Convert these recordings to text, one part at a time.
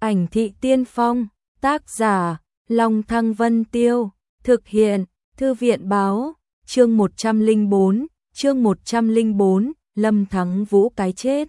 Ảnh thị tiên phong, tác giả, Long Thăng Vân Tiêu, thực hiện, Thư viện báo, chương 104, Lâm Thắng Vũ cái chết.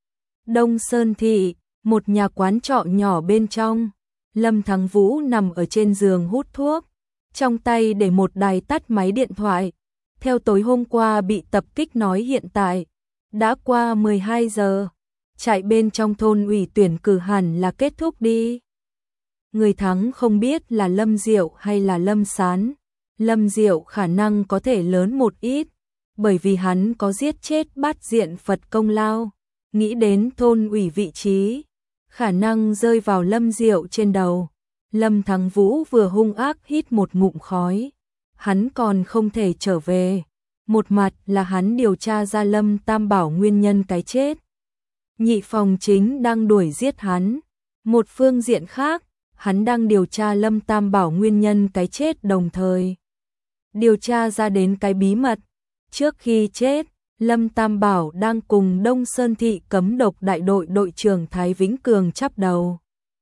Đông Sơn Thị, một nhà quán trọ nhỏ bên trong, Lâm Thắng Vũ nằm ở trên giường hút thuốc, trong tay để một đài tắt máy điện thoại. Theo tối hôm qua bị tập kích nói hiện tại đã qua 12 giờ, chạy bên trong thôn ủy tuyển cử hẳn là kết thúc đi. Người thắng không biết là Lâm Diệu hay là Lâm Sán. Lâm Diệu khả năng có thể lớn một ít, bởi vì hắn có giết chết Bát Diện Phật công lao. Nghĩ đến thôn ủy vị trí, khả năng rơi vào Lâm Diệu trên đầu. Lâm Thắng Vũ vừa hung ác hít một ngụm khói. Hắn còn không thể trở về. Một mặt là hắn điều tra ra Lâm Tam Bảo nguyên nhân cái chết. Nhị phòng chính đang đuổi giết hắn. Một phương diện khác, hắn đang điều tra Lâm Tam Bảo nguyên nhân cái chết đồng thời. Điều tra ra đến cái bí mật. Trước khi chết, Lâm Tam Bảo đang cùng Đông Sơn Thị cấm độc đại đội đội trưởng Thái Vĩnh Cường chắp đầu.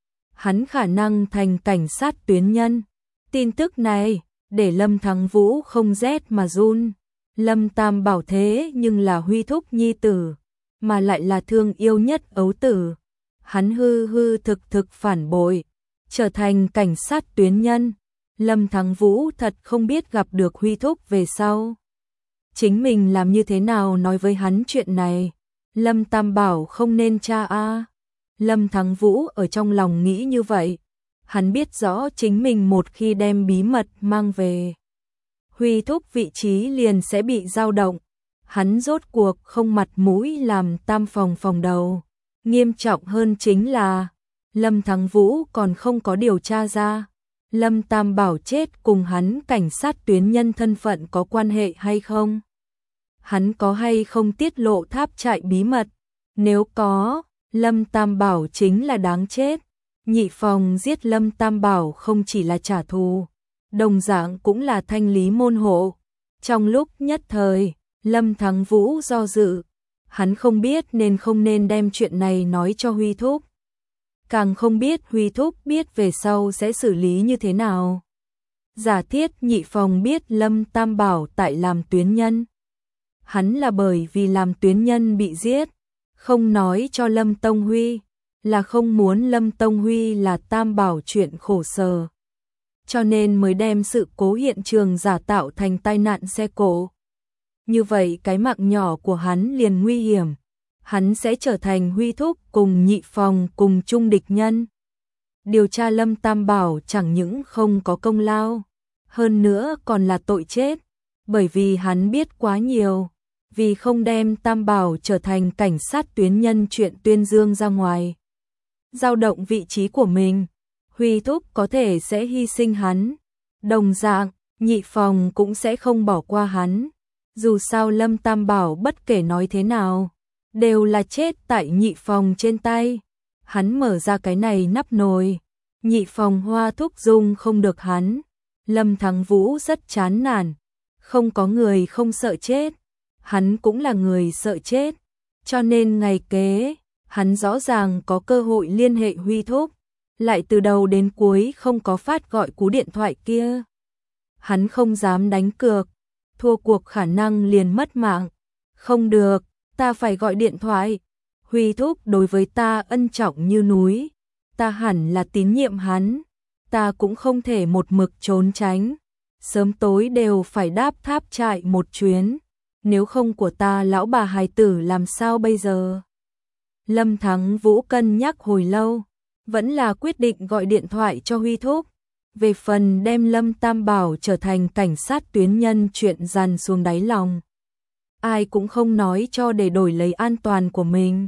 Hắn khả năng thành cảnh sát tuyến nhân. Tin tức này, để Lâm Thắng Vũ không rét mà run. Lâm Tam Bảo thế nhưng là Huy thúc nhi tử, mà lại là thương yêu nhất ấu tử. Hắn hư thực phản bội, trở thành cảnh sát tuyến nhân. Lâm Thắng Vũ thật không biết gặp được Huy thúc về sau chính mình làm như thế nào nói với hắn chuyện này. Lâm Tam Bảo không nên tra a. Lâm Thắng Vũ ở trong lòng nghĩ như vậy. Hắn biết rõ chính mình một khi đem bí mật mang về, Huy thúc vị trí liền sẽ bị dao động. Hắn rốt cuộc không mặt mũi làm tam phòng đầu. Nghiêm trọng hơn chính là Lâm Thắng Vũ còn không có điều tra ra Lâm Tam Bảo chết cùng hắn cảnh sát tuyến nhân thân phận có quan hệ hay không. Hắn có hay không tiết lộ tháp trại bí mật. Nếu có, Lâm Tam Bảo chính là đáng chết. Nhị phòng giết Lâm Tam Bảo không chỉ là trả thù, đồng dạng cũng là thanh lý môn hộ. Trong lúc nhất thời, Lâm Thắng Vũ do dự. Hắn không biết nên không nên đem chuyện này nói cho Huy thúc. Càng không biết Huy thúc biết về sau sẽ xử lý như thế nào. Giả thiết nhị phòng biết Lâm Tam Bảo tại làm tuyến nhân. Hắn là bởi vì làm tuyến nhân bị giết, không nói cho Lâm Tông Huy, là không muốn Lâm Tông Huy là Tam Bảo chuyện khổ sở. Cho nên mới đem sự cố hiện trường giả tạo thành tai nạn xe cộ. Như vậy cái mạng nhỏ của hắn liền nguy hiểm. Hắn sẽ trở thành Huy thúc cùng nhị phòng cùng chung địch nhân. Điều tra Lâm Tam Bảo chẳng những không có công lao, hơn nữa còn là tội chết, bởi vì hắn biết quá nhiều, vì không đem Tam Bảo trở thành cảnh sát tuyến nhân chuyện tuyên dương ra ngoài. Dao động vị trí của mình, Huy thúc có thể sẽ hy sinh hắn, đồng dạng, nhị phòng cũng sẽ không bỏ qua hắn. Dù sao Lâm Tam Bảo bất kể nói thế nào, đều là chết tại nhị phòng trên tay. Hắn mở ra cái này nắp nồi, nhị phòng Hoa thúc dung không được hắn. Lâm Thắng Vũ rất chán nản, không có người không sợ chết, hắn cũng là người sợ chết, cho nên ngày kế, hắn rõ ràng có cơ hội liên hệ Huy thúc, lại từ đầu đến cuối không có phát gọi cú điện thoại kia. Hắn không dám đánh cược, thua cuộc khả năng liền mất mạng. Không được, ta phải gọi điện thoại. Huy thúc đối với ta ân trọng như núi, ta hẳn là tín nhiệm hắn, ta cũng không thể một mực trốn tránh. Sớm tối đều phải đáp tháp trại một chuyến, nếu không của ta lão bà hài tử làm sao bây giờ. Lâm Thắng Vũ cân nhắc hồi lâu, vẫn là quyết định gọi điện thoại cho Huy thúc. Về phần đem Lâm Tam Bảo trở thành cảnh sát tuyến nhân chuyện dằn xuống đáy lòng, ai cũng không nói cho để đổi lấy an toàn của mình.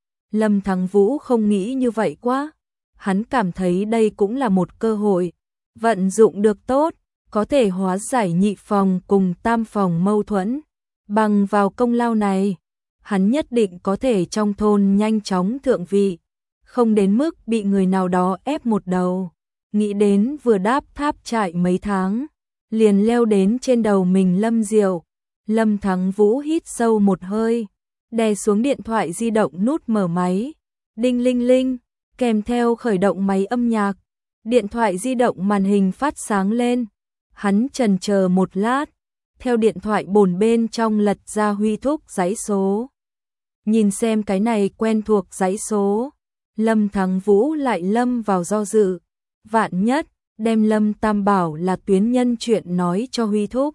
Lâm Thắng Vũ không nghĩ như vậy quá, hắn cảm thấy đây cũng là một cơ hội, vận dụng được tốt, có thể hóa giải nhị phòng cùng tam phòng mâu thuẫn. Bằng vào công lao này, hắn nhất định có thể trong thôn nhanh chóng thượng vị, không đến mức bị người nào đó ép một đầu. Nghĩ đến vừa đáp tháp trại mấy tháng, liền leo đến trên đầu mình Lâm Diệu. Lâm Thắng Vũ hít sâu một hơi, đè xuống điện thoại di động nút mở máy. Đinh linh linh, kèm theo khởi động máy âm nhạc. Điện thoại di động màn hình phát sáng lên. Hắn chần chờ một lát, theo điện thoại bồn bên trong lật ra Huy Thúc dãy số. Nhìn xem cái này quen thuộc dãy số, Lâm Thắng Vũ lại lâm vào do dự. Vạn nhất, đem Lâm Tam Bảo là tuyến nhân chuyện nói cho Huy Thúc.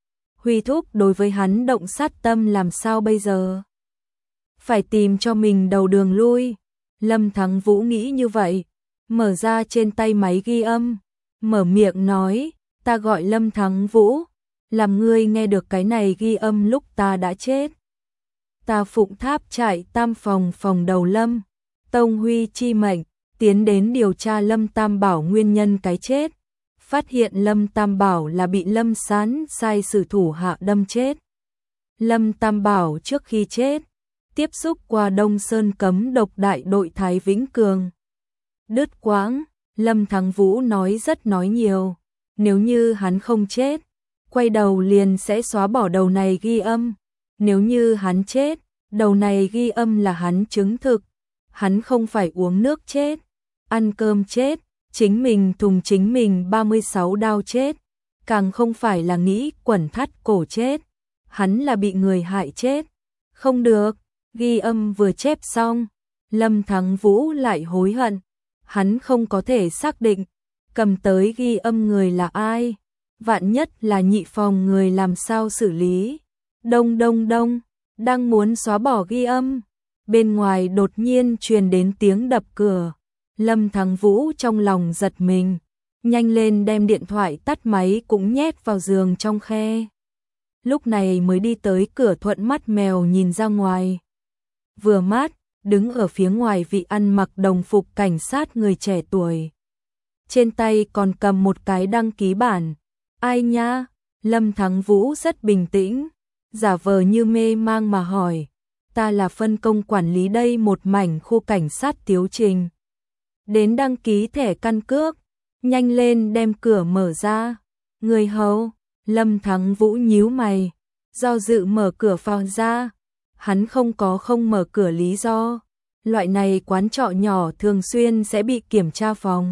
Huy Thúc đối với hắn động sát tâm làm sao bây giờ? Phải tìm cho mình đầu đường lui. Lâm Thắng Vũ nghĩ như vậy, mở ra trên tay máy ghi âm, mở miệng nói, ta gọi Lâm Thắng Vũ, làm ngươi nghe được cái này ghi âm lúc ta đã chết. Ta phụng tháp trại tam phòng phòng đầu Lâm Tông Huy chi mệnh, tiến đến điều tra Lâm Tam Bảo nguyên nhân cái chết, phát hiện Lâm Tam Bảo là bị Lâm Sán sai sử thủ hạ đâm chết. Lâm Tam Bảo trước khi chết, tiếp xúc qua Đông Sơn cấm độc đại đội Thái Vĩnh Cường. Đứt quãng, Lâm Thắng Vũ nói rất nói nhiều, nếu như hắn không chết, quay đầu liền sẽ xóa bỏ đầu này ghi âm. Nếu như hắn chết, đầu này ghi âm là hắn chứng thực, hắn không phải uống nước chết, ăn cơm chết, chính mình thùng chính mình 36 đao chết, càng không phải là nghĩ quẩn thắt cổ chết, hắn là bị người hại chết. Không được, ghi âm vừa chép xong, Lâm Thắng Vũ lại hối hận, hắn không có thể xác định cầm tới ghi âm người là ai, vạn nhất là nhị phòng người làm sao xử lý. Đông đông đông, đang muốn xóa bỏ ghi âm, bên ngoài đột nhiên truyền đến tiếng đập cửa. Lâm Thắng Vũ trong lòng giật mình, nhanh lên đem điện thoại tắt máy cũng nhét vào giường trong khe. Lúc này mới đi tới cửa thuận mắt mèo nhìn ra ngoài. Vừa mát, đứng ở phía ngoài vị ăn mặc đồng phục cảnh sát người trẻ tuổi. Trên tay còn cầm một cái đăng ký bản. Ai nha? Lâm Thắng Vũ rất bình tĩnh, giả vờ như mê mang mà hỏi. Ta là phân công quản lý đây một mảnh khu cảnh sát Tiếu Trình. Đến đăng ký thẻ căn cước, nhanh lên đem cửa mở ra. Người hầu, Lâm Thắng Vũ nhíu mày, do dự mở cửa vào ra. Hắn không có không mở cửa lý do, loại này quán trọ nhỏ thường xuyên sẽ bị kiểm tra phòng.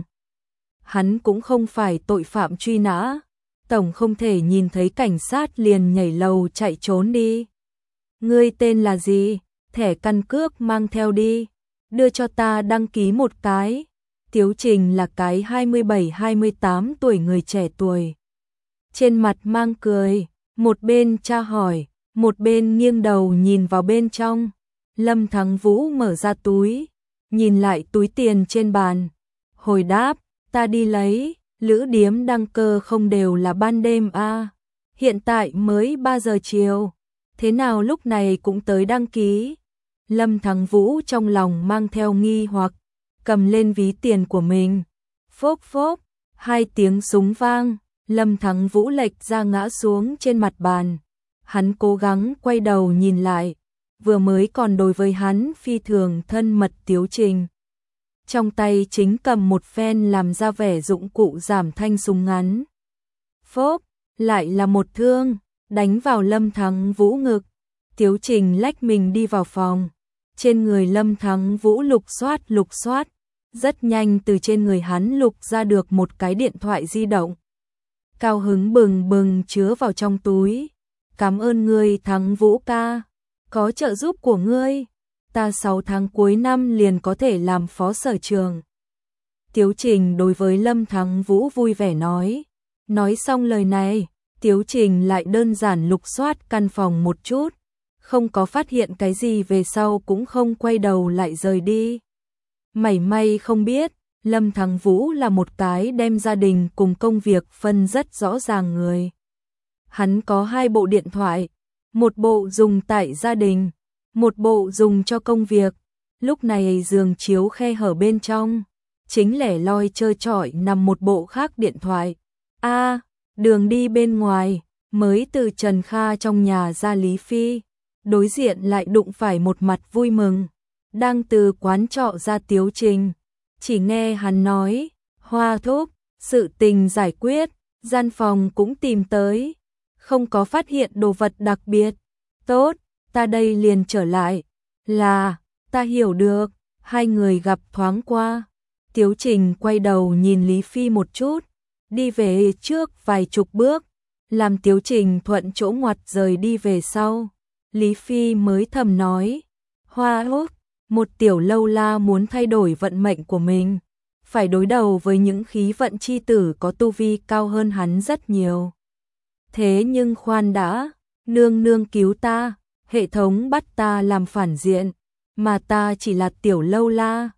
Hắn cũng không phải tội phạm truy nã, tổng không thể nhìn thấy cảnh sát liền nhảy lầu chạy trốn đi. Ngươi tên là gì? Thẻ căn cước mang theo đi, đưa cho ta đăng ký một cái. Tiếu Trình là cái 27-28 tuổi người trẻ tuổi. Trên mặt mang cười, một bên tra hỏi, một bên nghiêng đầu nhìn vào bên trong. Lâm Thắng Vũ mở ra túi, nhìn lại túi tiền trên bàn. Hồi đáp, ta đi lấy, lữ điếm đăng cơ không đều là ban đêm à. Hiện tại mới 3 giờ chiều, thế nào lúc này cũng tới đăng ký. Lâm Thắng Vũ trong lòng mang theo nghi hoặc, cầm lên ví tiền của mình. Phốp phốp, 2 tiếng súng vang, Lâm Thắng Vũ lệch ra ngã xuống trên mặt bàn. Hắn cố gắng quay đầu nhìn lại, vừa mới còn đối với hắn phi thường thân mật Tiếu Trình. Trong tay chính cầm một phen làm ra vẻ dụng cụ giảm thanh súng ngắn. Phốp, lại là một thương, đánh vào Lâm Thắng Vũ ngực. Tiếu Trình lách mình đi vào phòng. Trên người Lâm Thắng Vũ lục soát, rất nhanh từ trên người hắn lục ra được một cái điện thoại di động. Cao hứng bừng bừng chứa vào trong túi. Cảm ơn ngươi Thắng Vũ ca, có trợ giúp của ngươi, ta 6 tháng cuối năm liền có thể làm phó sở trường. Tiếu Trình đối với Lâm Thắng Vũ vui vẻ nói. Nói xong lời này, Tiếu Trình lại đơn giản lục soát căn phòng một chút, không có phát hiện cái gì về sau cũng không quay đầu lại rời đi. Mảy may không biết, Lâm Thắng Vũ là một cái đem gia đình cùng công việc phân rất rõ ràng người. Hắn có 2 bộ điện thoại, một bộ dùng tại gia đình, một bộ dùng cho công việc. Lúc này giường chiếu khe hở bên trong, chính lẻ loi trơ trọi nằm một bộ khác điện thoại. Đường đi bên ngoài, mới từ Trần Kha trong nhà ra Lý Phi, đối diện lại đụng phải một mặt vui mừng, đang từ quán trọ ra Tiếu Trình. Chỉ nghe hắn nói, Hoa thúc, sự tình giải quyết, gian phòng cũng tìm tới, không có phát hiện đồ vật đặc biệt. Tốt, ta đây liền trở lại. Là, ta hiểu được. Hai người gặp thoáng qua. Tiếu Trình quay đầu nhìn Lý Phi một chút, đi về trước vài chục bước, làm Tiếu Trình thuận chỗ ngoặt rời đi về sau. Lý Phi mới thầm nói, Hoa hốt, một tiểu lâu la muốn thay đổi vận mệnh của mình, phải đối đầu với những khí vận chi tử có tu vi cao hơn hắn rất nhiều. Thế nhưng khoan đã, nương nương cứu ta, hệ thống bắt ta làm phản diện, mà ta chỉ là tiểu lâu la,